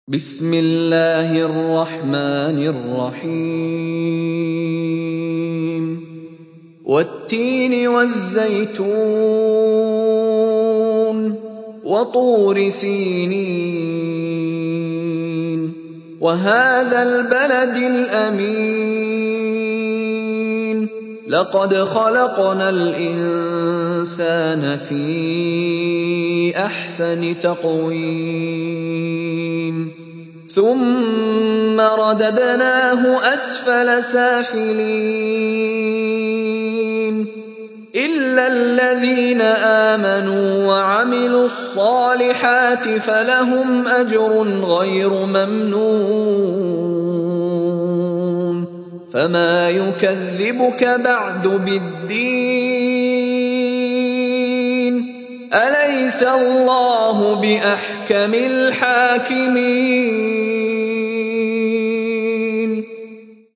بسم الله الرحمن الرحيم والتين والزيتون وطور سينين وهذا البلد الأمين لقد خلقنا الإنسان في أحسن تقويم ثم رددناه أسفل سافلين إلا الذين آمنوا وعملوا الصالحات فلهم أجر غير ممنون فما يكذبك بعد بالدين أليس الله بأحكم الحاكمين